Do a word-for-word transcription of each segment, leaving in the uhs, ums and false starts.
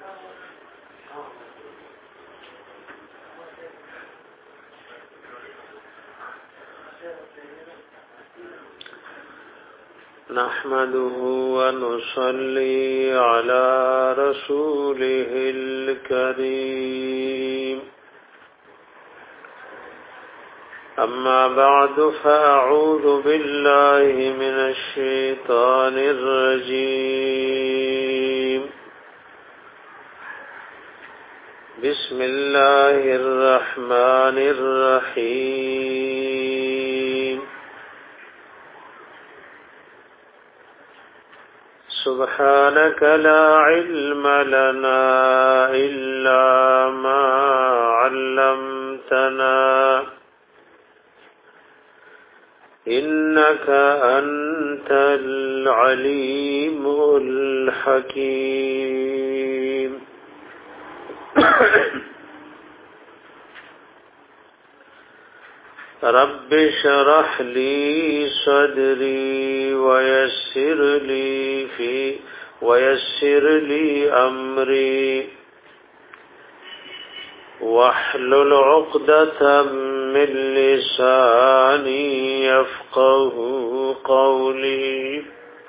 نحمده ونصلي على رسوله الكريم أما بعد فأعوذ بالله من الشيطان الرجيم بسم الله الرحمن الرحيم سبحانك لا علم لنا إلا ما علمتنا إنك أنت العليم الحكيم رب اشرح لي صدري ويسر لي في ويسر لي أمري واحلل عقدة من لساني يفقه قولي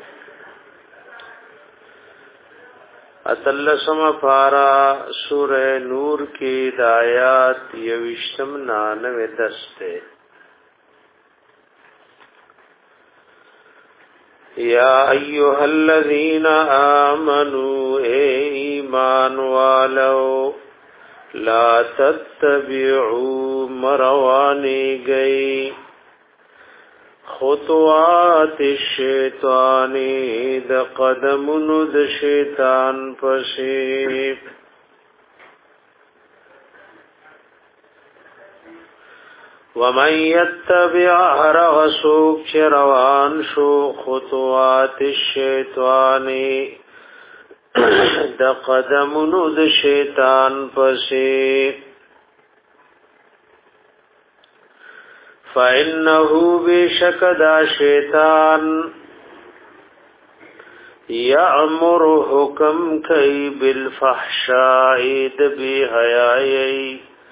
اتلسم پارا سورہ نور کی دایات یوشتم نانوے دستے یا ایها الذین آمنوا اے ایمان والو لا تتبعوا مروانی گئی خطوات الشیطانی د قدمونو د شیطان پسې ومن يتبع رغسوک چروان شو خطوات الشیطانی د قدمونو د شیطان پسې فإنه بشکدا شیطان یأمر حکم کئی بالفحشاء دبی حیائی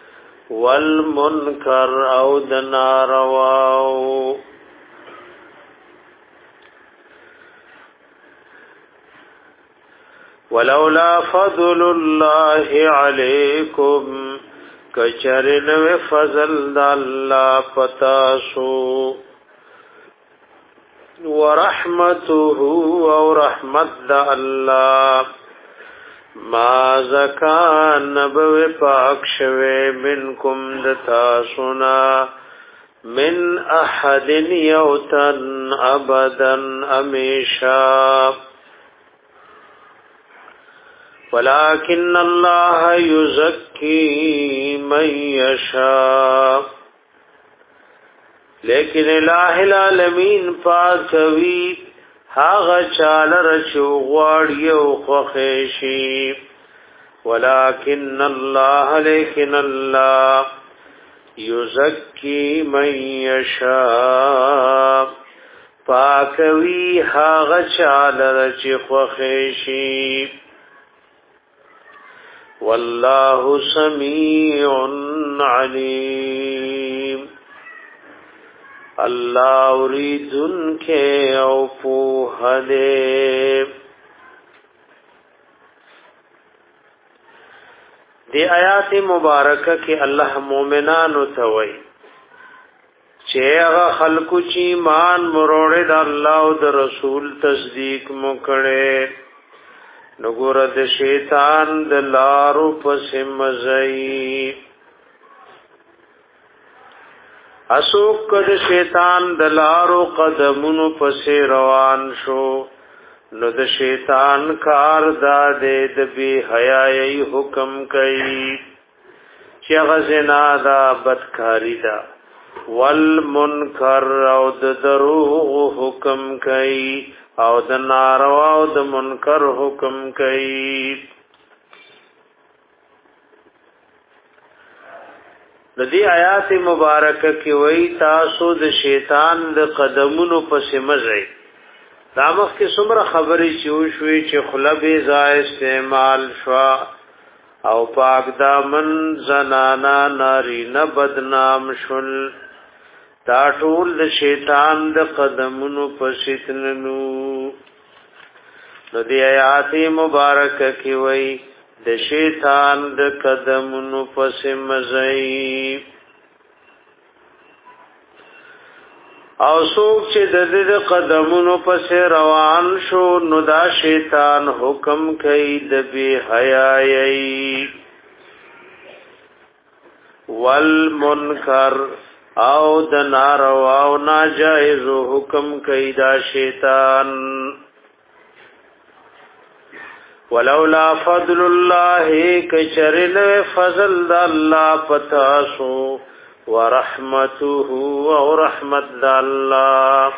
والمنکر او دنارواو ولولا فضل الله علیکم کچرن و فضل دا اللہ پتاسو ورحمته او رحمت دا اللہ ما زکان نبو پاک شوے منکم دتاسونا من احد یوتن ابدا امیشا ولكن الله يزكي من يشاء لیکن الہ العالمین پاکوی هاغ چالر چوغواړی او خوخیشی ولكن الله لیکن الله يزكي من يشاء پاکوی هاغ چالر چوخیشی والله سميع عليم الله اوریدن کے او پوہ دے دی آیات مبارکہ کے اللہ مومنانو توئی چه هغه خلقو چې ایمان مروړي د الله او د رسول تصدیق مکړي نګور د شیطان د لارو پس مزئی اسوک د شیطان د لارو قدمونو پس روان شو نو د شیطان کار دادې د بی حیاي حکم کوي چې غزنا دا بدکاری دا والمنکر او د دروغ حکم کوي او د ناروا او د منکر حکم کوي د دې آیات مبارکه کې وایي تاسو د شیطان د قدمونو پس مزئ دامخ کې څومره خبرې چې وشوي چې خلبې ځای استعمال شوا او پاک دامن زنانا ناری نه بدنام شول دا ټول د شیطان د قدمونو پسیتنو نو دی آیات مبارکه کی وای د شیطان د قدمونو پس مزئی او څوک چې د دې قدمونو پس روان شو نو دا شیطان حکم کوي د بی حیايي والمنکر او د ناروا او ناجائز حکم کوي دا شیطان ولولا فضل الله کچرن فضل د الله پتاسو ورحمته او رحمت الله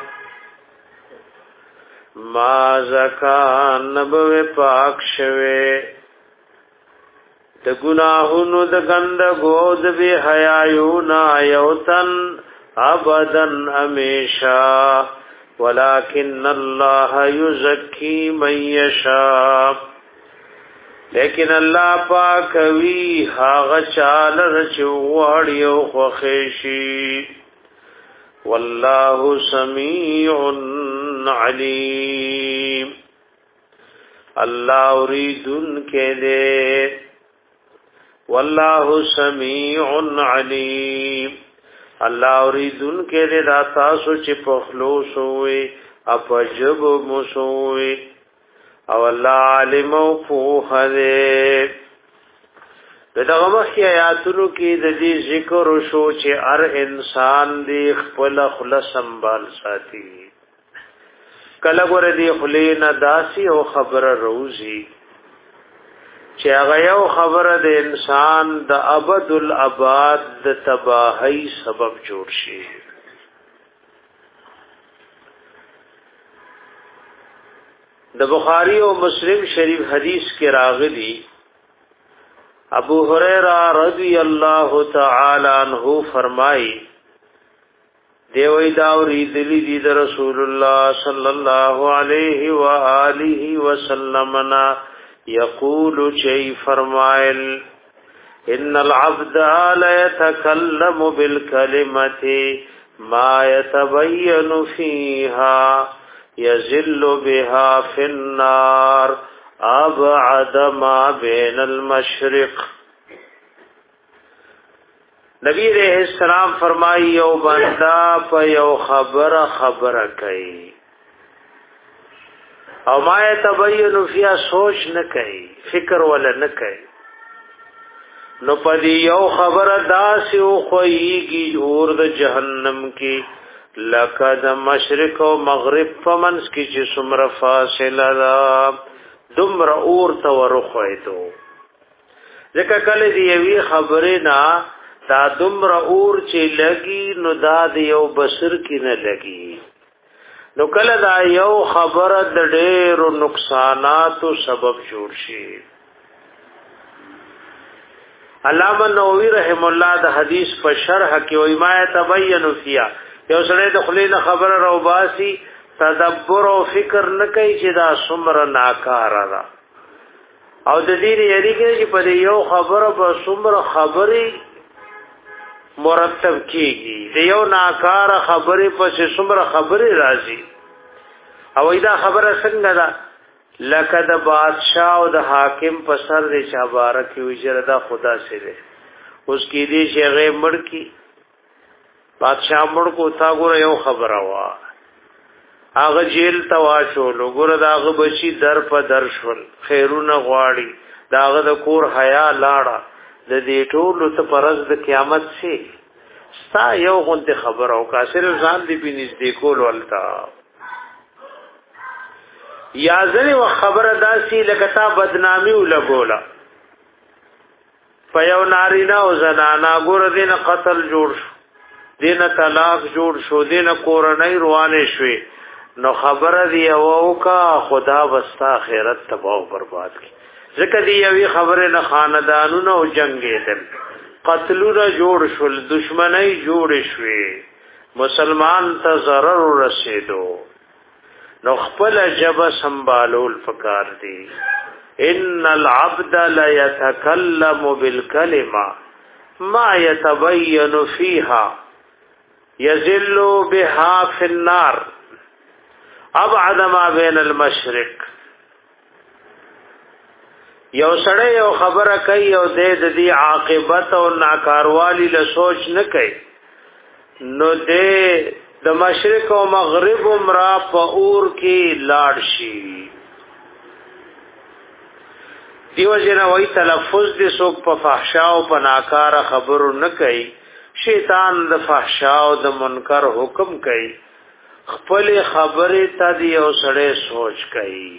ما زکا نبو پاک شوه د گناہونو د گندگو د بی حیايونا یوتن ابدن امیشا ولكن الله یزکی من یشاء لیکن الله پاک وی هاغه چاله چوړی او خوښشي والله سميع عليم الله اوریدن کې دې والله سميع عليم الله اوریدن کې دې دا تاسو چې په خلوص وي اپجب مسوي او الله علم او فوح دې دغه مخی آیاتونو کې د دې ذکر شو چې هر انسان دې خپل خلص سنبال ساتي کله ګور دې خلینا داسي او خبر روزي چې هغه یو خبره د انسان د ابد الاباد د تباہی سبب جوړ شي د بخاری او مسلم شریف حدیث کې راغلی ابو هريره رضی الله تعالی عنہ فرمای دی وی دا اوریدلی دی د رسول الله صلی الله علیه و آله وسلم نا یقول چی فرمایل ان العبد لا يتكلم بالكلمه ما يتبين فيها يزل بها في النار ابعد ما بين المشرق نبی علیہ السلام فرمائی یو بندا په یو خبره خبره کوي او ما يتبين فيها سوچ نه کوي فکر ولا نه کوي نو پدی یو خبره داسې او خوېږي اور د جهنم کې لکه د مشرق او مغرب فمنس کی چې څومره فاصله ده دومره اور ته ورخوېدو ځکه کله دی وی خبره نه دا دومره اور چې لګي نو دا د یو بصر کې نه لګي نو کله دا یو خبره د ډېرو نقصاناتو سبب جوړ شي علامه نووي رحم الله د حدیث په شرح کې وایي ما تبین فیها یو سره د خلیل خبر رو باسی تدبر او فکر نه کوي چې دا څومره ناکاره ده او د دې یری کې چې په یو خبره په څومره خبري مرتب کیږي د یو ناکاره خبرې په څومره خبري راځي او دا خبره څنګه ده لکه د بادشاہ او د حاکم په سر د چابارک ویجره دا خدا سره اوس کې دې شیغه مړ کی بادشاہ مړ کو تا ګور یو خبره وا هغه جیل توا شو لګور داغه بچی در په در شول خیرونه غواړي داغه د کور حیا لاړه د دې ټولو ته پرز د قیامت سي ستا یو غونډه خبر او کاسر ځان دی بنز دی کول ولتا یا ځنی و خبره داسي لکه تا بدنامي ولګولا په یو نارینا او زنانا ګور دینه قتل جوړ شو دینه طلاق جوړ شو دینه کورنۍ روانه شوي نو خبره دی او کا خدا واستا خیرت تباہ برباد کی ځکه دی یوی خبره نه خاندانونو او جنگیدل قتلونه جوړ شول دشمنی جوړ شوي مسلمان ته ضرر رسیدو نو خپل جبه سنبالول فکار دی ان العبد لا يتكلم بالكلمه ما يتبين فيها يزل بها في النار ابعد ما بين المشرق. یو سړی یو خبره کوي او د دې عاقبت او ناکاروالی له سوچ نه کوي نو دې د مشرق او مغرب عمره په اور کې لاړ شي. دیو جنا وای تلفظ دې څوک په فحشا او په ناکاره خبرو نه کوي. شیطان د فحشا او د منکر حکم کوي. خپل خبره ته دی او سړی سوچ کوي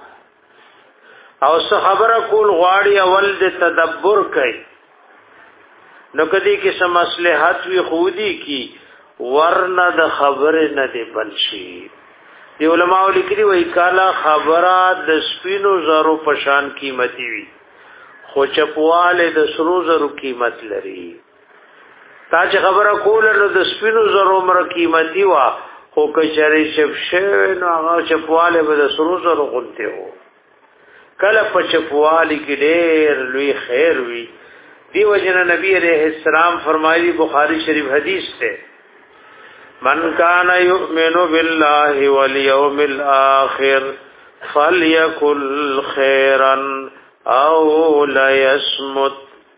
او څه خبره کول غواړي اول د تدبر کوي. نو کدی کې سم مصلحت وی خودي کی ورنه د خبره نه دی بنشي. دی علماء لیکلي وای کالا خبره د سپینو زرو پشان قیمتي وي خو چپواله د سرو زرو قیمت لري. تا چې خبره کوله نو د سپینو زرو مر قیمتي وا خو کچري شپشه نو هغه چپواله به د سرو زرو غونته وو. کله په چپوالی کې ډېر لوی خیر وي. دی وجنه نبی عليه السلام فرمایي بخاری شریف حدیث ته من کان یؤمن بالله والیوم الاخر فلیکل خیرا او لیصمت.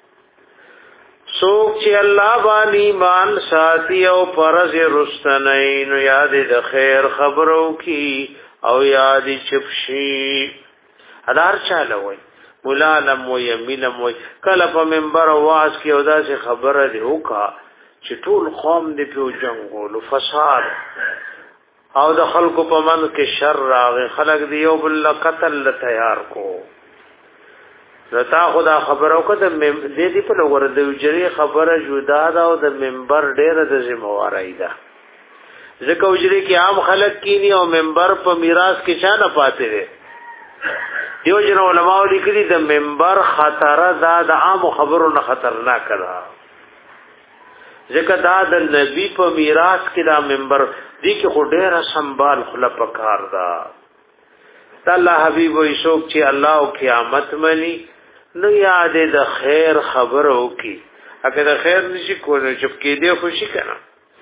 سوک چې الله باندې ایمان ساتي او پرز رستنین یاد د خیر خبرو کی او یاد چپشي. ادار چاله وای مولا علم و یمینم وای کله په منبر واعظ کې او داسې خبره دی وکا چې ټول قوم دې په جنگولو فساد او د خلکو په من کې شر راغی خلک دی یو بل قتل تیار کو. زتا خدا خبرو کده دې دې په لور د وجري خبره جدا ده او د منبر ډېر د ذمہواری ده. ځکه وجري کې عام خلک کینی او منبر په میراث کې چا نه پاتې دي. دیو جن علماء لیکلي د منبر خطر ده د عام خبرو نه خطرناک ده. ځکه دا د نبی په میراث کې دا منبر دی کې خو ډېر سنبال خلق پکار ده. الله حبیب وي څوک چې الله او قیامت مني نو یاد د خیر خبرو کی اګه د خیر نشي کولای چې کې دې خوشي کنه.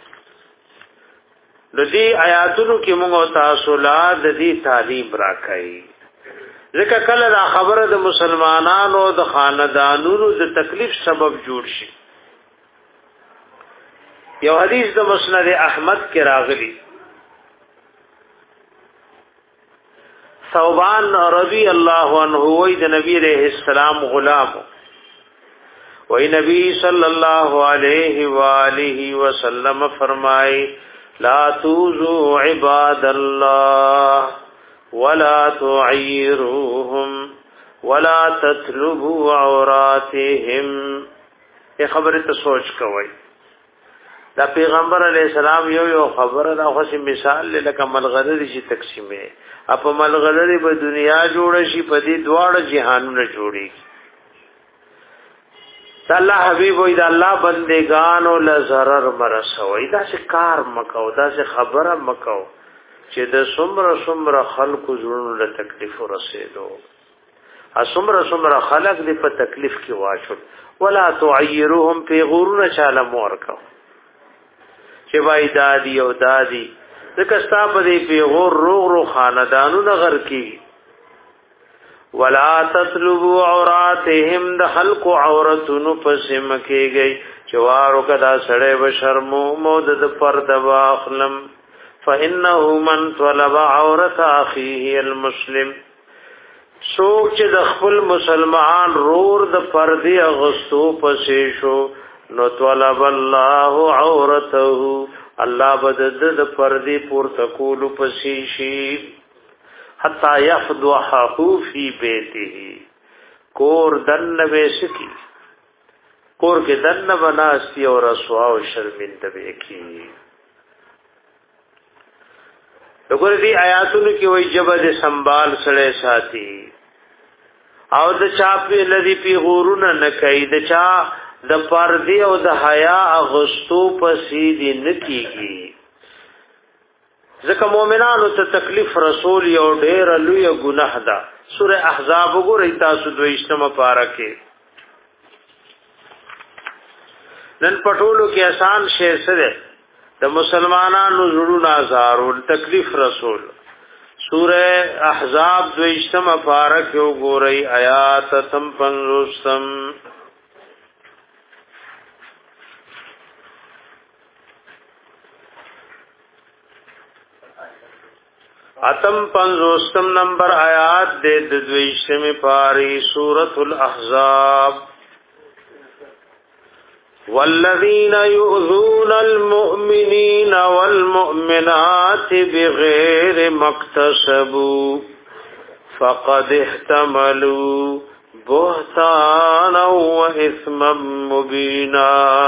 د دې آیاتونو کې موږ تاسو لا د دې تعلیم راکړي. ځکه کله دا خبره د مسلمانانو د خاندانونو د تکلیف سبب جوړ شي. یو حدیث د مسند احمد کې راغلی ثوبان رضی الله عنه وی د نبی علیہ السلام غلام وی نبی صلی الله علیه و آله وسلم فرمائے لا توزو عباد الله ولا تعیروهم ولا تطلبوا عوراتهم. یہ خبره ته سوچ کوئ. دا پیغمبر علیہ السلام یو یو خبره دا خو مثال لکه ملغلری شي تقسیمه اپ ملغلری په دنیا جوړ شي په دې دواړه جهانونه جوړي. الله حبیب وي دا الله بندگان او ل zarar مرسوي دا څه کار مکو دا څه خبره مکو چې د سمره سمره خلقو زړونو له تکلیف ورسېدو. ا سمره سمره خلق دې په تکلیف کې واچو ولا تعیروهم فی غرور چاله مور کو چې وای دادی او دادی ځکه ستاسو دې په غور روغ رو خاندانو نغر کی. ولا تطلبوا عوراتهم د خلق عورتونو پسې مکیږي چوارو کدا سړې و شرمو مود د پرد واخلم فانه من طلب عورت اخيه المسلم. سوچ د خپل مسلمان رور د پردي اغستو پسې شو نو طلب الله عورته الله بدد د پردي پور تکول پسې شي حتا يفضحه في بيته. کور دن وسکی کور کې دن بناستی او رسوا او شرمنده به کی. وګوره دې آیاتونو کې وایي جبد سنبال سره ساتي او د چا په لذي پی غورونه نه کوي د چا د پردي او د حیا اغستو پسې دي نکیږي. ځکه مؤمنانو ته تکلیف رسول یو ډېر لوی ګناه ده. سوره احزاب وګورئ تاسو دویشتمه پاره کې. نن پټولو کې آسان شی سره د مسلمانانو زړونو ازارول تکلیف رسول. سوره احزاب دویشتمه پاره کې وګورئ آیات تم پنځوستم. اتم پنځوستم نمبر آیات دې د دویشتمه پاری سورۃ الاحزاب. والذین یؤذون المؤمنین والمؤمنات بغیر ما اکتسبوا فقد احتملوا بهتانا واثما مبینا.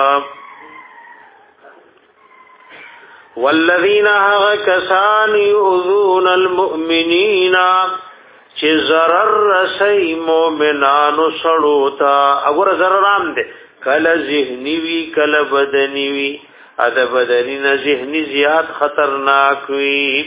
والذین کسان یؤذون المؤمنین چې zarar رسي مؤمنانو سړوتا. وګوره zarar عام دي، کله ذهنی وی کله بدنی وی. اده بدنی نه ذهنی زیات خطرناک وی.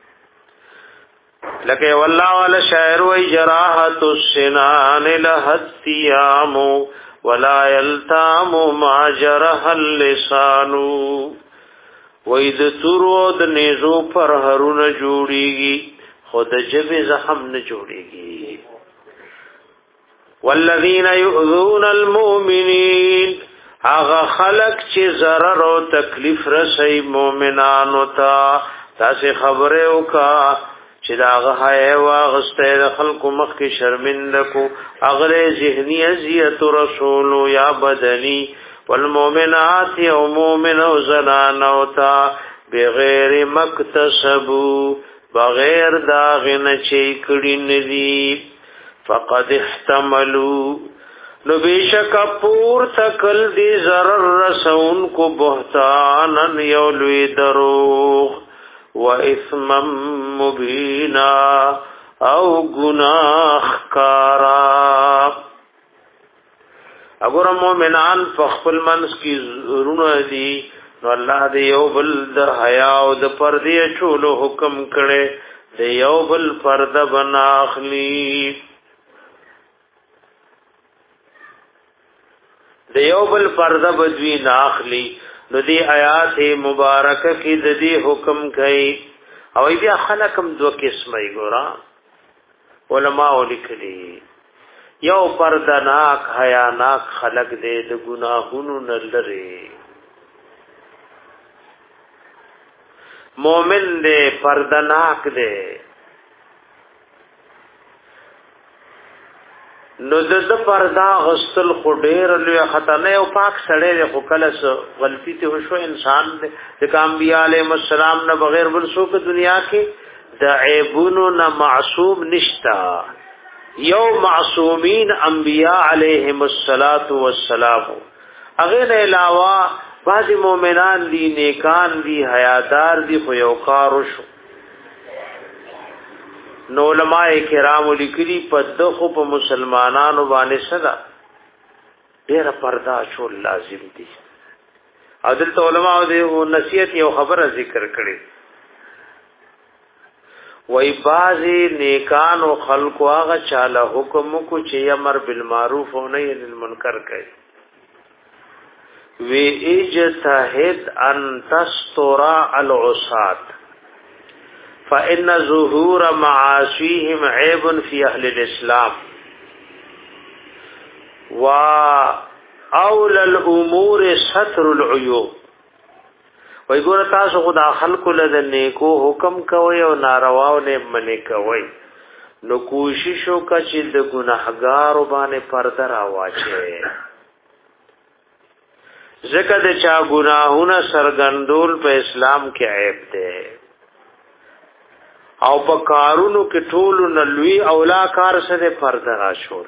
لکه والله ولا شاعر وی جراحت السنان لهتیام ولا يلتام ما جرح اللسان. وې د تورو د نيزو پر هرونه جوړيږي خود جبه زخم نه جوړيږي. والذین یؤذون المؤمنین هغه خلق چې zarar او تکلیف رسي مؤمنانو ته. تاسو خبره وکا چې دا هغه واغسته د خلکو مخ کې شرمنده کو. اغره ذهنی اذیت رسول یا بدنی. والمؤمنات او مؤمن او زنانو تا بغیر مکتسبو بغیر داغن چی کڑی ندی. فقد احتملو نو بیشک پور تکل دی ضرر رسون کو بہتانن یولوی دروغ و اثمم مبینا او گناہ کارا. اگر مومنان فخفل منس کی زرونه دي نو الله دې یو بل د حیا او د پردې چولو حکم کړي دې یو بل پرده بناخلی. دې یو بل پرده بدوی ناخلی. نو دې آیات مبارکه کې د دې حکم کوي. او بیا خلقم دو قسمه ګورا علماء لیکلي. یو پردناک حیاناک خلق دے د گناہونو نلری. مومن دے پردناک دے. نو د پردا غسل خډیر لوی خطا نه او پاک سړی د خلص غلطی ته وشو انسان د انبیاء علیهم السلام نه بغیر بل څوک دنیا کې د عیبونو نه معصوم نشتا. یو معصومین انبیاء علیہم الصلاۃ والسلام. اغه علاوه بعض مومنان دی نیکان دی حیادار دی خو یو کار وشو. نو علماء کرام لیکلي په دغه په مسلمانانو باندې صدا ډیر پردا شو لازم دي. حضرت علماء دې نصیحت یو خبره ذکر کړي. وای بازی نیکان او خلق هغه چاله حکم کو چې امر بالمعروف او نهی عن المنکر کوي. وی اجتهد ان تستر العصات فان ظهور معاصيهم عيب في اهل الاسلام و اول الامور ستر العيوب. وای ګور تاسو خدا خلق له نیکو حکم کوي او نارواو نه منی کوي. نو کوشش وکړه چې د ګناهګار باندې پرده راواچي. ځکه د چا ګناهونه سرګندول په اسلام کې عیب دی. او په کارونو کې ټول نلوي اولا کار سره پرده راشول.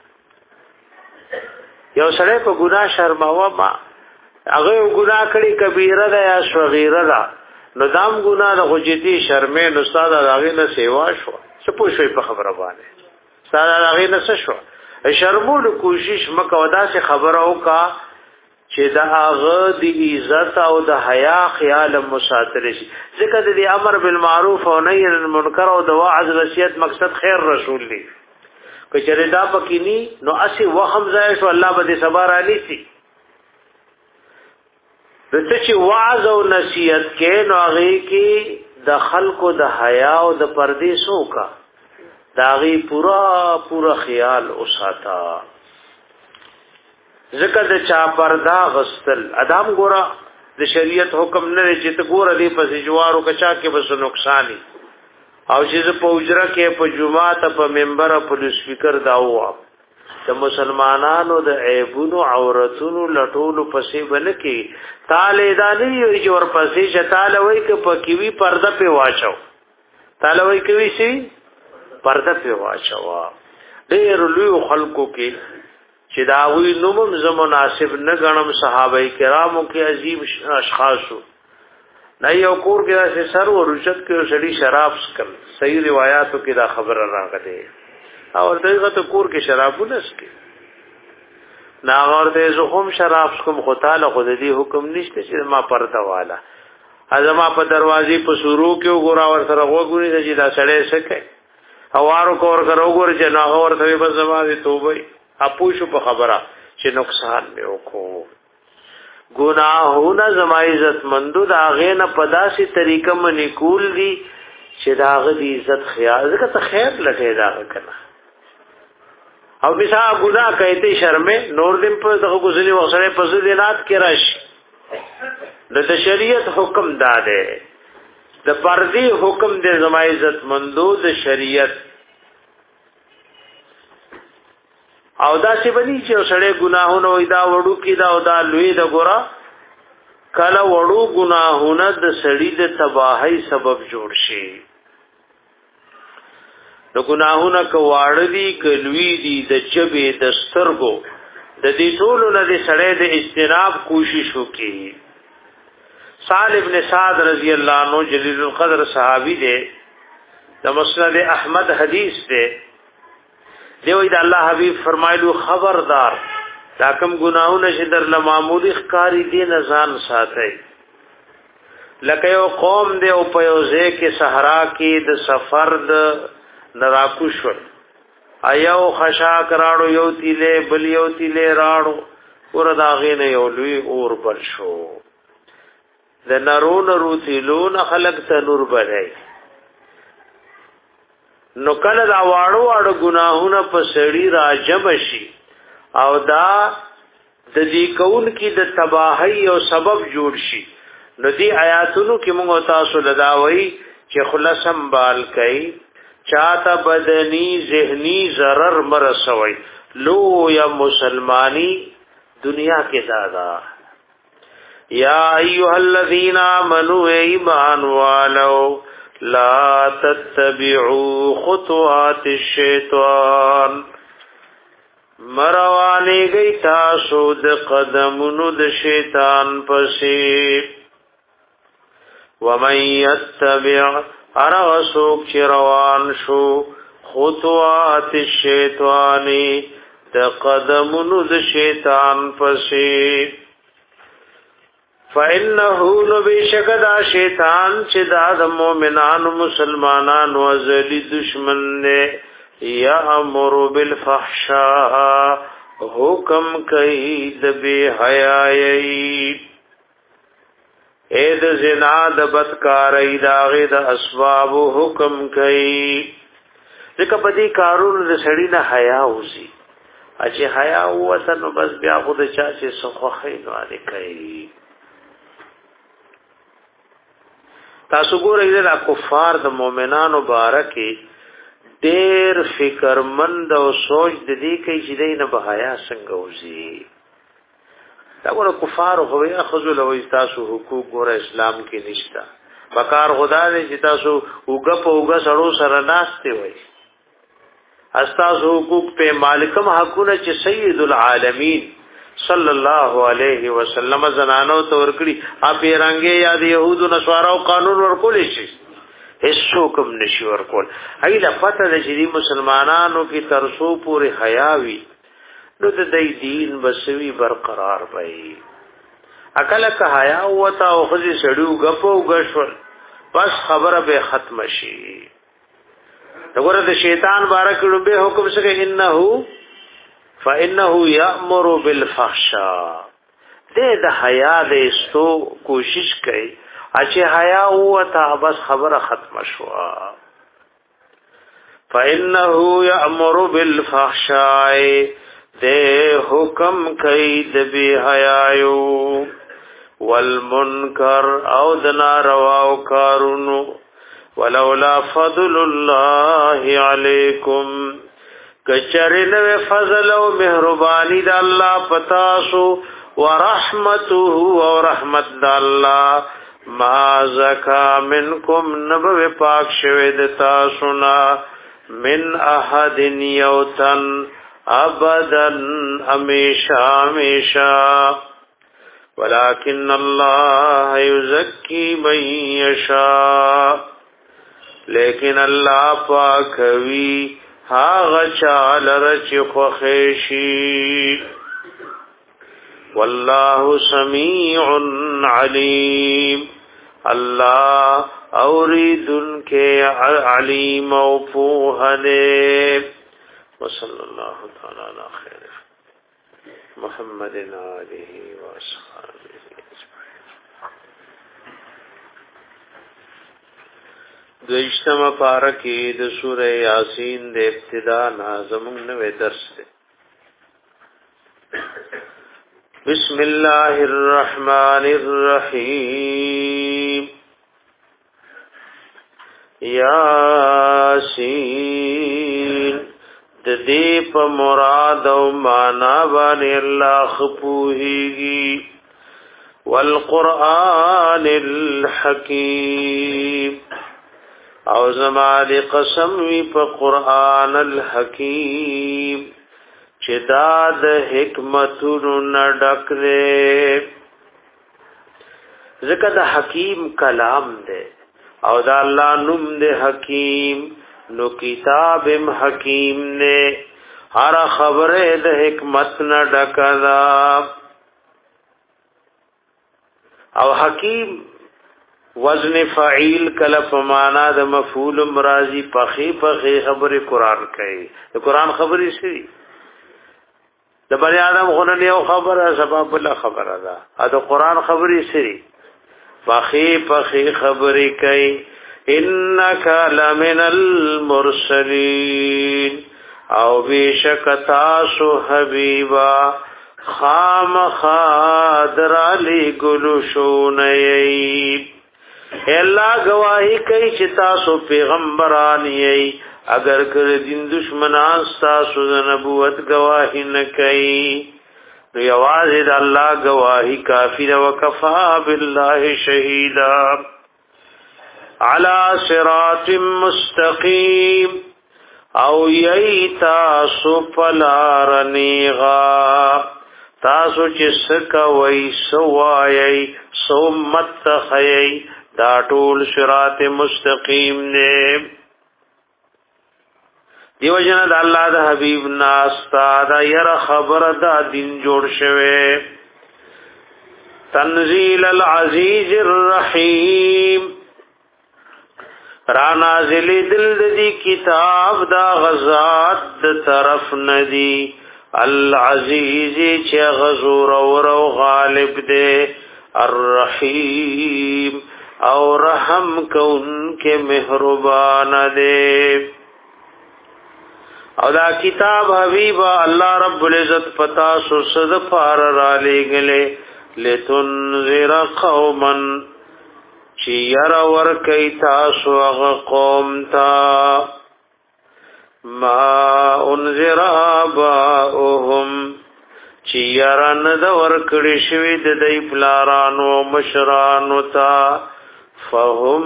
یو سره په ګناه شرماوه ما هغه ګناه کړی کبیره ده یا صغیره ده. نو دام ګناه د غجتی شرمې نو استاد هغه نه سیوا شو. څه پوښوي په خبره باندې. استاد هغه نه څه شو. شرمولو کوشش مکه ودا سے خبره وکا چې د هغه د عزت او د حیا خیال مساتر شي. ځکه د امر بالمعروف او نهی عن المنکر او د وعظ نصیحت مقصد خیر رسول دی. کچره دا پکینی نو اسی وهم ځای شو الله به صبر علی سي. دته چې وعظ او نصیحت کې نو هغه کې د خلقو د حیا او د پردې سوکا داغي پورا پورا خیال اوساتا. ذکر د چا پردا غستل ادم ګورا د شریعت حکم نه چې ته ګوره دی پسې جوارو کچا کې بس نقصانی او چې په اجره کې په جمعه په منبر په سپیکر داوا د مسلمانانو د عیبونو عورتونو لټولو پسې بل کې تاله دانی یو جوړ پسې شتاله وای ک په کیوی پرده په واچو تاله وای کوي شي پرده په واچو ډېر لوی خلکو کې چې داوی نومم ز مناسب نه غنم صحابه کرامو کې عظیم اشخاصو نه یو کور کې داسې سر او رشد کې شړی شراب سکل صحیح روایتو کې دا خبره راغله او دغه ته کور کې شرابونه سکي نا ورته زه هم شراب کوم خو تعالی خو دې حکم نشته چې ما پرده والا ازما په دروازې په شروع کې وګورا ور سره وګوري چې دا سړی سکه اوارو کور کرو وګور چې نا ورته به زما دې توبه اپوشو په خبره چې نقصان مې وکړو ګناهونه زما عزت مندو دا غینه پداسي طریقه منی کول دي چې دا غ دي عزت خیال زکه ته خیر لټه دا کنه او بیا ګناه کوي شرمې نور دې په دغه غزلي وسره په ذلات کې راشي د شریعت حکم داده د پردي حکم دې زما عزت مندو د شریعت او دا چې بني چې سړی ګناهونه وای دا وړو کې دا او دا لوی د ګورا کله وړو ګناهونه د سړی د تباہی سبب جوړ شي. د ګناهونه کواړدي کلوی دي د جبې د سترګو د دې ټولو نه د سړی د اجتناب کوشش وکړي. سال ابن سعد رضی الله عنه جلیل القدر صحابي دی د مسند احمد حدیث دی دیوی دا الله حبیب فرمایلو خبردار دا کم گناہونه چې در لمعمولی ښکاری دی نه ځان ساتي. لکه یو قوم دی او په یو ځای کې صحرا کې د سفر د نراکوشور ایو خشاک راړو یو تیلې بل یو تیلې راړو ور داغې نه یو لوی اور بل شو د نرون روتیلون خلق ته نور بلای نو کله دا واړو واړو ګناهونه په سړی را جمع شي او دا د دې کون کې د تباہی او سبب جوړ شي. نو دې آیاتونو کې موږ تاسو لداوي چې خلاصم بال کوي چاته بدني ذهني ضرر مرسوي لو یا مسلمانی دنیا کې دادا. یا ایها الذین آمنوا ایمان والو لا تتبعوا خطوات الشیطان مروانی گئی تاسو د قدمونو د شیطان پسې ومن يتبع ارغسوک چروان شو خطوات الشیطان د قدمونو د شیطان پسې فإنه نبشکدا شیطان چې دا د مؤمنانو مسلمانانو ازلی دشمن نه یامر بالفحشاء حکم کوي د بی حیايي اې د زنا د بدکارۍ داغه د اسباب حکم کوي. ځکه په دې کارونو د سړی نه حیا وزي چې حیا وته نو بس بیا خو د چا چې سخوخې نه لري کوي. تاسو ګورئ دا کفار د مؤمنانو بارکه ډېر فکرمند او سوچ د دې کوي چې دینه بهایا څنګه وزي. دا ګور کفار خو یا خذل او تاسو حقوق ګور اسلام کې نشتا بکار خدا دې چې تاسو وګ په وګ سړو سره ناشته وي استاسو حقوق په مالکم حقونه چې سید العالمین صلی الله علیه وسلم زنانو تو ورکړي اپ رنگه یا د يهودو نصاراو قانون ورکول شي هیڅ کوم نشي ورکول. ایله پته د چې مسلمانانو کې ترسو پورې حیاوي نو د دې دین بسوي برقرار وي. اکل که حیا وتا او خزي سړیو غپو غشول بس خبره به ختم شي. دغه د شیطان بارکړو به حکم څنګه انه فانه یامر بالفحشاء دې د حیا د استو کوشش کوي چې حیا وتا بس خبره ختم شوه. فانه یامر بالفحشاء دې حکم کوي د بی حیايو والمنکر او د ناروا او کارونو. ولولا فضل الله علیکم کچرن فضل او مهربانی د الله پتاسو ورحمته او رحمت د الله ما زکا منکم نبو پاک شوه د تاسو نا من احد یوتن ابدن ہمیشہ ہمیشہ ولكن الله يزكي من يشاء لیکن الله پاک وی هاغه چاله رچ خوخشی والله سميع عليم الله اوریدن کے علیم او پوهنه. وصلی الله تعالی علی خیر محمد آله و اصحابه اجمعین. دویشتمه پارکی د سوره یاسین د ابتدا نازمون نوې درس ده. بسم الله الرحمن الرحیم. یاسین د دې په مراد او معنا باندې الله خپوهیږي. والقرآن الحکیم او زما دې قسم وی په قرآن الحکیم چې دا د حکمتونو نه ډک دی. ځکه د حکیم کلام دی او دا الله نوم دی حکیم، نو کتاب حکیم نے ہر خبر د حکمت نہ ڈکدا. او حکیم وزن فعیل کلف معنا د مفعول مرازی پخی پخی خبر قرآن کوي. د قرآن خبرې سری د بنی آدم غنن یو خبره سبب الله خبره ده. ا د قرآن خبرې سری پخی پخی خبرې کوي. انک لمن المرسلین او بیشک تاسو حبیبا خام خادر علی گلوشونی. اللہ گواہی کئی چې تاسو پیغمبران یی اگر کر دین دشمنان تاسو د نبوت گواہی نه کئی نو یوازې د الله گواہی کافی ده. وکفا بالله شهیدا علی صراط مستقیم او یی تاسو پلارنیغا تاسو چې سکوي سوایي سومت خی دا ټول صراط مستقیم نه. دیو جن د الله د حبیب ناس تا دا ير خبر دا دین جوړ شوه. تنزيل العزيز الرحيم را نازلی دل دی کتاب دا غزات د طرف ندی العزیز چې غزور او غالب دے الرحیم او رحم کون کے مہربان دے. او دا کتاب حبیبا اللہ رب العزت پتا سو صد پار را لے گلے لتنذر قوما چی یر ورکی تاسو اغ قوم تا ما انذر آباؤهم چی یرن دا ورکڑی شوید دی پلارانو مشرانو تا فهم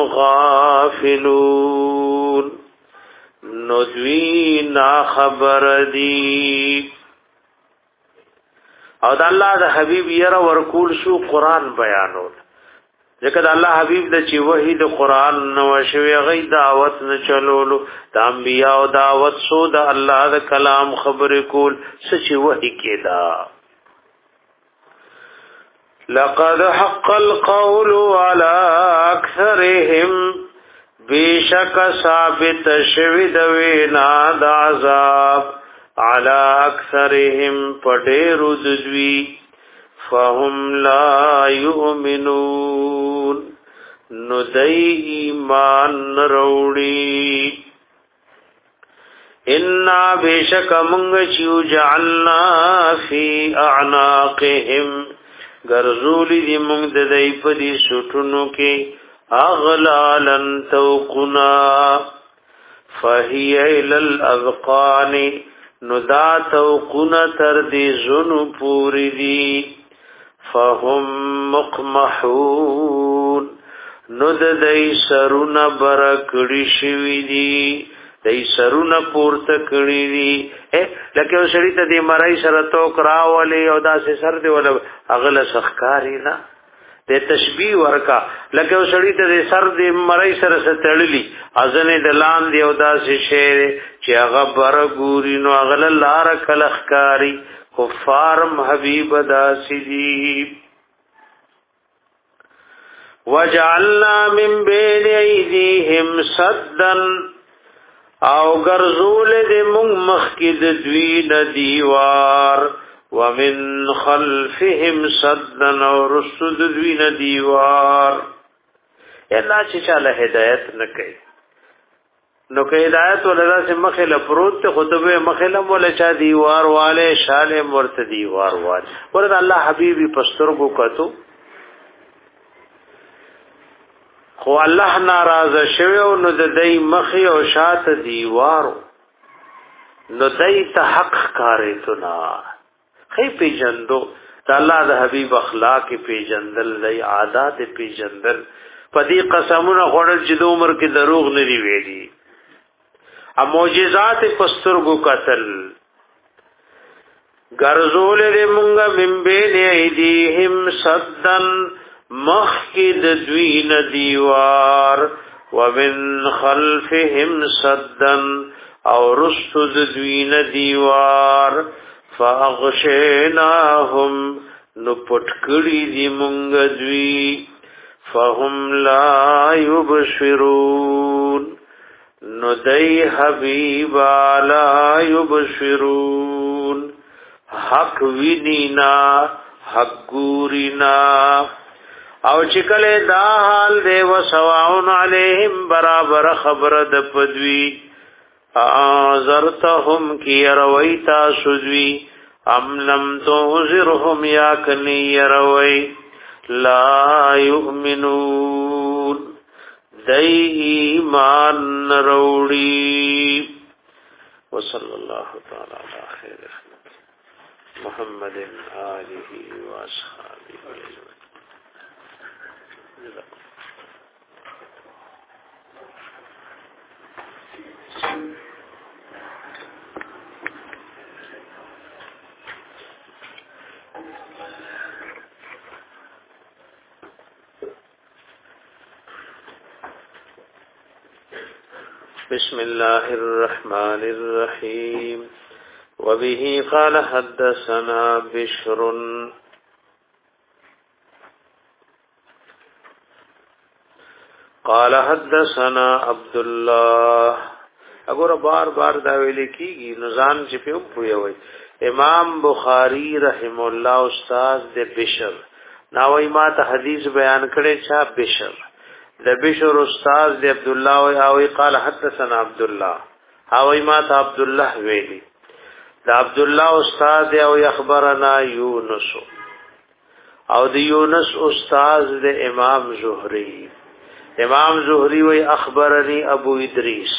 غافلون ندوی نا خبر دی. او دا اللہ دا حبیب یر ورکول شو قرآن بیانو ځکه د الله حبیب د چې وحی د قران نو شوی غي دعوت نه چلولو د انبیاء او دعوت سو د الله د کلام خبر کول سچ وحی کېدا. لقد حق القول على اکثرهم بیشک ثابت شوید وینا د عذاب على اکثرهم پډېرو دوی فهم لا یؤمنون نو دای ایمان نروړي ان بیشک منگ چیو جعلنا فی اعناقهم گرزولی دی منگ ددائی پدی سٹنو کے اغلالن توقنا فہی الالذقان ندا توقنا تردی زنو پوری دی فهم مقمحون نددائی سرون برکڑی شوی دی دای سرونه پورته کړی دي لکه وسړی ته د مړی سره توک راولي او داسې سر دی ولا اغله سخکاری نه د تشبیه ورکا لکه وسړی ته د سر د مړی سره ستړلی ازنه د لاندې او داسې شی چې هغه بر ګوري نو اغله لار کلخکاری کفارم حبیب داسې دي وجعلنا من بین ایدیهم سدا او گرزول دے مونگ مخید دوین دیوار ومن خلفهم صدن او رسد دوین دیوار اللہ چی چالا ہدایت نکئی نو که ہدایت ولدا سے مخیل پروت تے خطبه مخیلم ولا چا دیوار والے شالم ورت دیوار والے ورد اللہ حبیبی پسترگو کتو خو الله ناراضه شوی او نو د دای مخي او شات دیوارو نو دای ته حق کاری تنا خی پی جندو د الله د حبیب اخلاق پی جندل دای عادت پی جندل پدی قسمونه غړل چې د عمر کې دروغ نه دی ویلي ا معجزات پسترګو قتل غرزول لمونګه من بین ایدیهم صدن مخید دوین دیوار ومن خلفهم صدن او رسد دوین دیوار فاغشیناهم نو پټکړی دی مونږ دوی فهم لا یبشرون نو دای حبیب لا یبشرون حق وینینا حق ګورینا او چکل دا حال دے و سواؤن علیہم برابر خبر د پدوی آزرتهم کی یروی تاسدوی ام لم تنذرهم یا کنی یروی لا یؤمنون دی ایمان نروڑی وصل اللہ تعالی علی خیر محمد آلہ و اصحابہ اجمعین. بسم الله الرحمن الرحيم وبه قال حدثنا بشر قال حدثنا عبد الله اگر بار بار دا ویل کیږي نزان چې په پوي وي امام بخاری رحم الله استاد د بشر ناوی ما ته حدیث بیان کړي چې بشر د بشر استاد د عبد الله او قال حدثنا عبد الله او ما ته عبد الله ویلي د عبد الله استاد او اخبرنا یونس او د یونس استاد د امام زهری امام زهری وی اخبرني ابو ادریس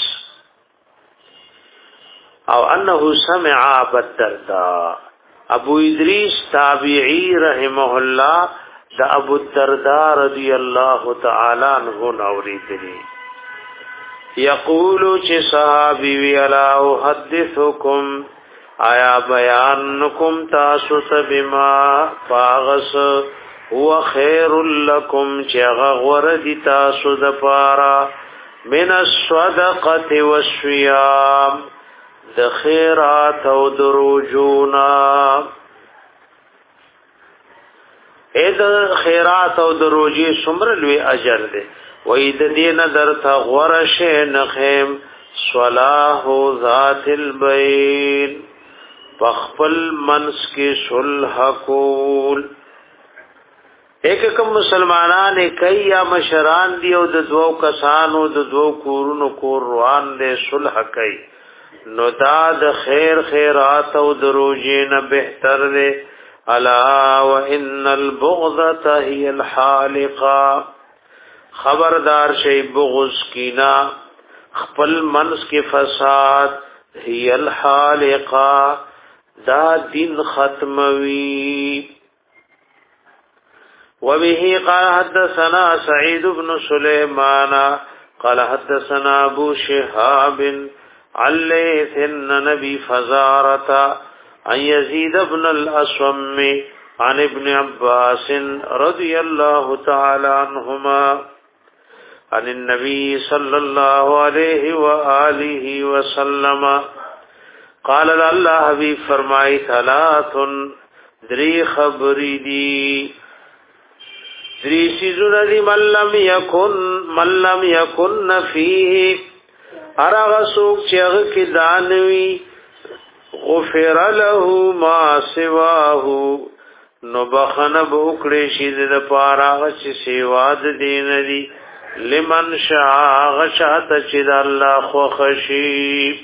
او انه سمع ابو الدرداء ابو ادریس تابعی رحمه الله دا ابو الدرداء رضی الله تعالی عنہ نوریدلی یقول چه صحابی وی الا احدثکم آیا بیانکم تاسو بما فاغس هو خیر لکم چه غور دی تاسو دپارا من الصدقه والصيام د خیرات او دروجونا اے د خیرات او د روزي څومره لوی اجر دی وای د دین درته غورشه نخیم صلاح ذات البین بخپل منس کی صلح کول ایک کم مسلمانان کئی یا مشران دی او د دوو کسانو د دوو کورونو کور روان دے صلح کئی نو دا د خیر خیرات او د روزي نه بهتر دے الا وان البغضه هي الحالقه خبردار شی بغض کینا خپل منس کې فساد هي الحالقه دا دین ختموي وبه قال حدثنا سعيد بن سليمان قال حدثنا ابو شهاب عليث النبي فزارة عن يزيد بن الأسوم عن ابن عباس رضي الله تعالى عنهما عن النبي صلى الله عليه وآله وسلم قال الله حبیب فرمائی ثلاث دری خبری دی دری سیزون دی من لم یکن من لم یکن فیه ارغ سوک چیغ کی دانوی غفر له ما سواه نو بخن بوکڑی شید دا پاراغ چی سواد دین دی لمن شاء غشات چید اللہ خوخشی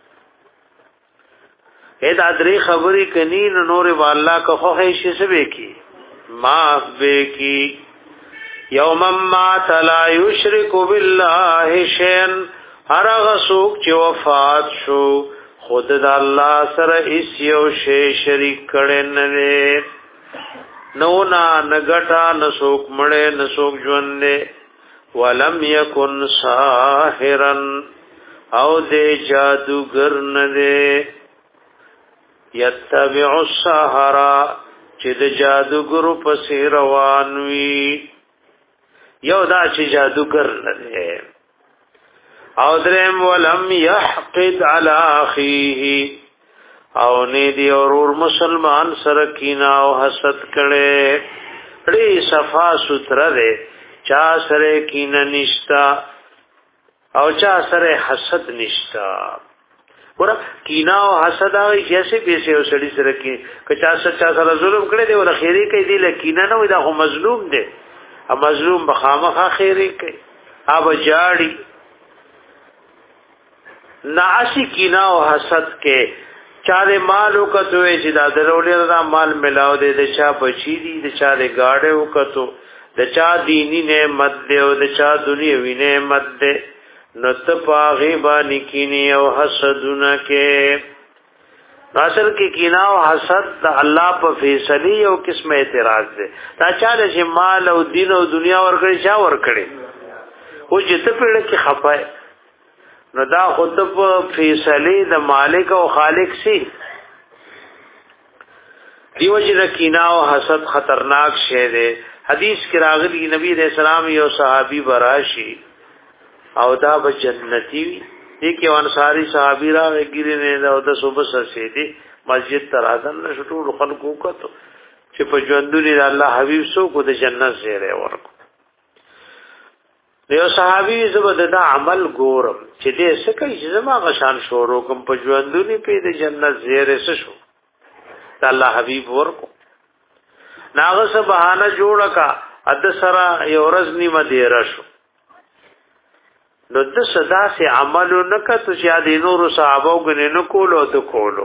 اید ادری خبری کنین نور با اللہ کا خوخشی سبے کی معاف بے کی یوم مات لا یشرک باللہ شین ارغ سوک چی وفات شو خود دا اللہ سر اس یو شے شریک کڑے نوے نونا نگٹا نسوک مڑے نسوک جوندے ولم یکن ساحرا او دے جادوگر ندے یتبع السحرا چی دا جادوگر پسی روانوی یو دا چی جادوگر ندے او درم ولم يحقد على اخيه او نیدی اورور مسلمان سره کینا او حسد کړي ری صفا ستر دے چا سره کینا نشتا او چا سره حسد نشتا ور کینا او حسد او جیسے بیسے او سړی سره کی کچا سچا سره ظلم کړي دی ور خیری کوي دی لکینا نه وي دا خو مظلوم دی ا مظلوم بخامخه خیری کوي اب جاړي ناسی کینا او حسد کې چاره مالو کتوې چې دا درولې دا مال ملاو دې د چا بچی دي د چا د گاډه وکتو د چا دینی نعمت دې او د چا دنیوي نعمت دې نو ته پاغي باندې کینی او حسدونه کې اصل کې کینا او حسد د الله په فیصله یو قسم اعتراض ده دا چا د مال او دین او دنیا ورکړي چا ورکړي او چې ته پیړه کې خپای نو دا خود په فیصله د مالک او خالق سی دیو جن کینا او حسد خطرناک شی دی حدیث کې راغلی نبی رسول سلام یو صحابي براشي او دا به جنتی وي دي کې انصاری صحابي راغی نه او د صبح سره دی مسجد ته راځن شټول خلکو کته چې په ژوندونی د الله حبیب سو کو د جنت زیره ورکو یو صحابي زبد دا عمل ګورم چې دې څه کوي چې زما غشان شورو کوم په ژوندونی په د جنت زیره څه شو د الله حبیب ورکو ناغه سه بهانه جوړه کا اد سرا یو ورځ نیمه دی راشو نو د صدا سي عمل نکته چې د نور صحابه غنه نه کولو ته کولو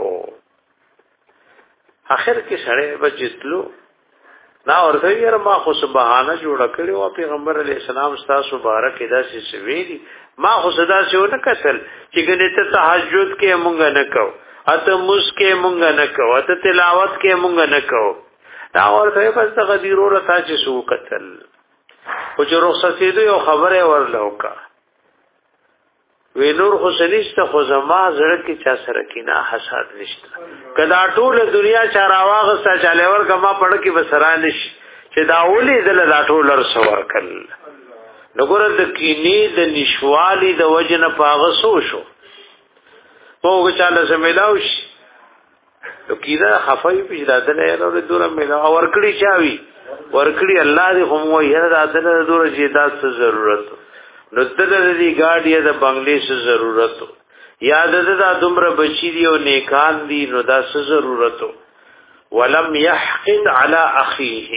اخر کې سره بچتلو نا ورته یې ما خو سبحانه جوړ کړی او پیغمبر علی السلام ستاسو مبارک داسې سویلی ما خو صدا سيونه کتل چې ګنې ته تهجد کې مونږ نه کو اته مس کې مونږ نه کو اته تلاوت کې مونږ نه کو دا ورته بس تقدیرو رتا چې سو قتل او چې رخصت دې یو خبره ورلوکا وی نور حسنیست خو زما زړه کې چا سره کینا حسد نشته کدا ټول دنیا چا راواغستا چاله ور کما پړ کې وسرانش چې دا ولې دل دا ټول ور سوار کړ نګور د کینی د نشوالی د وجن پاغسو شو وګ چاله سملاوش تو کیدا خفای په دادل نه ور دور ملا اور کړي چاوي ورکړي الله دې هم وایي دا دله دور جیدات څه ضرورت نو دله دې ګاډي د بنگلې څه ضرورت یاد دې دا دومره بچی دی او نیکان دي نو دا څه ضرورت ولم يحقد على اخيه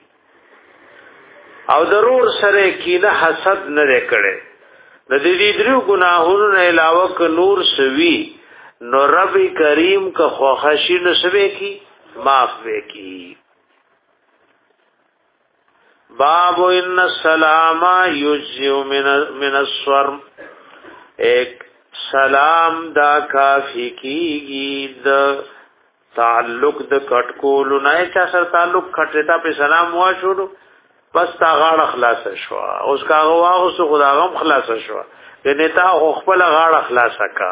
او ضرور سره کینه حسد نه کړي د دې درو ګناهونو نه علاوه ک نور سوي نو رب کریم کا خوښی نو سوي کی معاف وکي باب ان السلام یجزئ من من الصرم ایک سلام دا کافی کیږي د تعلق د کټکول نه چا سره تعلق کټتا په سلام وا شروع بس تا غاړه خلاص شو اوس کا واغه سو خداغم خلاص شو کنه تا خپل غاړه خلاص کا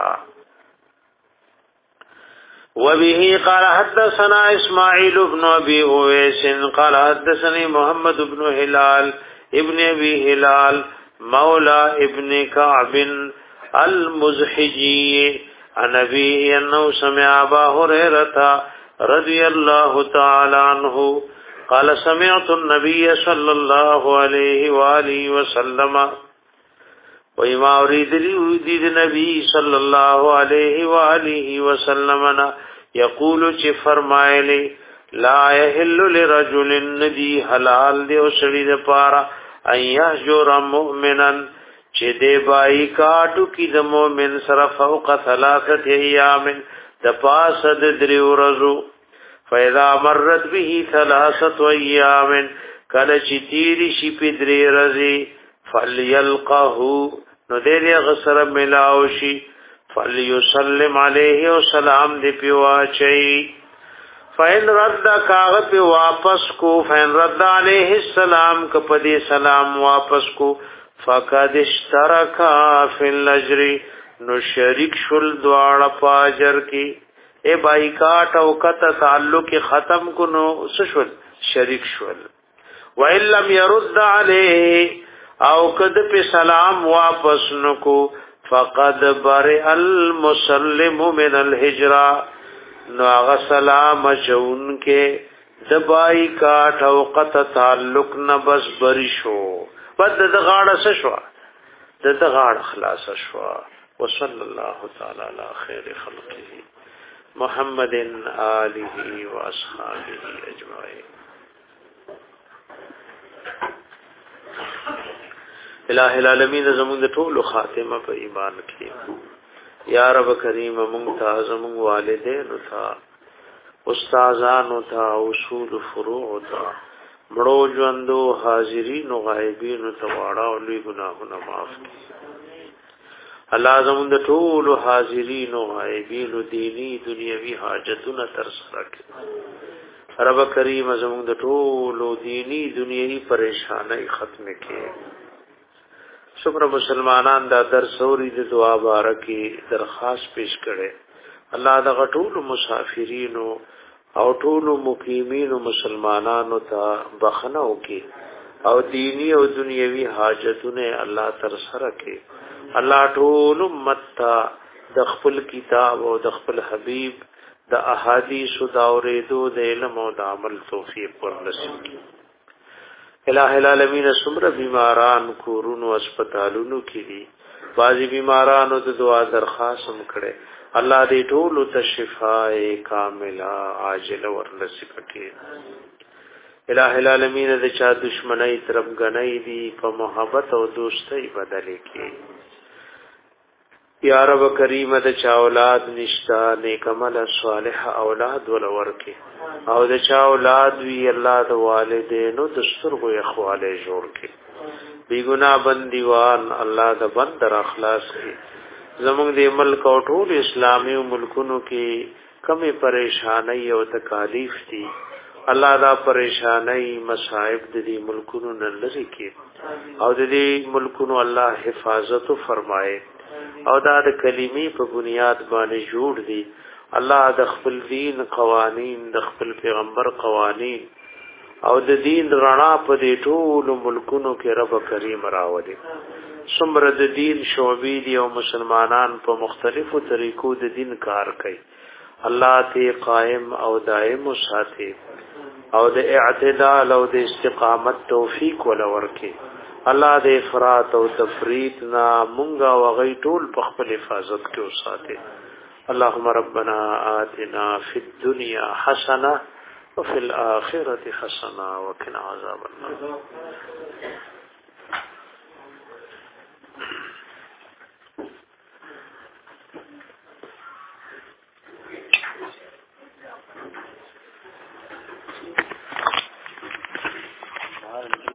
وبه قال حدثنا اسماعيل بن ابي اويس قال حدثني محمد بن هلال ابن ابي هلال مولى ابن كعب المزحجي عن ابي انه سمع ابا هريره رضي الله تعالى عنه قال سمعت النبي صلى الله عليه واله وسلم وما اريد لي النبي صلى الله عليه واله وسلم يقول چې فرمایلی لا يحل لرجل ندي حلال دی او شری د پارا ايهجر مؤمنا چې دی بای کاټو کی د مؤمن سره فوق ثلاثه ايام د پاس د دریو ورځو فاذا مرت به ثلاثه ايام کله چې تیری شي په درې ورځې فليلقه نو دې غسر ملاوشي فليسلم عليه وسلام دې پیوا چي فین رد کاغذ په واپس کو فین رد عليه السلام کپدي سلام واپس کو فقد اشترك في الاجر نو شریک شل دواړه پاجر کی اے بایکاټ او کته تعلق ختم کو نو شل شریک شل وان لم يرد عليه او کد په سلام واپس نکو فقد برئ المسلم من الهجرة نو هغه سلام چون کې دبای کاټ او قط تعلق نه بس بری شو بد د غاړه شو د غاړه خلاص شو وصلی الله تعالی علی خیر خلقه محمد آله و اصحابه اجمعین الہ العالمین زمون د ټولو خاتمه په ایمان کې یا رب کریم مونږ ته زمون والدین او تا استادان او تا اصول فروع او تا مړو ژوندو حاضرین او غایبین او تواړه او لوی ګناهونه معاف کړي الله زمون د ټولو حاضرین او غایبین او دینی دنیوي حاجتونه تر سره کړي رب کریم زمون د ټولو دینی دنیوي پریشانای ختم کړي شکر مسلمانان دا درس اوري د دعا بارکی درخواست پیش کړي الله د غټول مسافرین او ټول مقیمین مسلمانانو ته بخنه وکي او دینی او دنیوي حاجتونه الله تر سره کړي الله ټول امت ته د خپل کتاب او د خپل حبیب د احادیث او د اورېدو د علم او د عمل توفیق ورنصیب کړي الہ العالمین سمر بیماران کورونو اسپیټالونو کې دي بعضی بیمارانو د دعا درخواست هم کړي الله دې ټول ته شفاء کامله عاجله ورنصیب کړي الہ العالمین د چا دشمنی طرف غنۍ دي په محبت او دوستۍ بدلې کړي یا رب کریم د چا اولاد نشتا نیک عمل صالح اولاد ول ورکه او د چا اولاد وی الله د والدینو د سترګو اخواله جوړ کړي بی ګنا بندیوان الله د بندر اخلاص کړي زموږ د ملک او ټول اسلامي ملکونو کې کمی پریشانی او تکالیف دي الله دا پریشانی مصائب د دې ملکونو نه لري کړي او د دې ملکونو الله حفاظت فرمایي او دا د کلمې په بنیاد باندې جوړ دي الله د خپل دین قوانین د خپل پیغمبر قوانین او د دین رڼا په دې ټول ملکونو کې رب کریم راوړي څومره د دین شعبې دي او مسلمانان په مختلفو طریقو د دین کار کوي الله ته قائم او دائم ساتي او د اعتدال او د استقامت توفیق ولا ورکي الله د افراط او تفریط نا مونږه وغي ټول په خپل حفاظت کې وساته اللهم ربنا آتنا في الدنيا حسنه وفي الاخره حسنه وقنا عذاب النار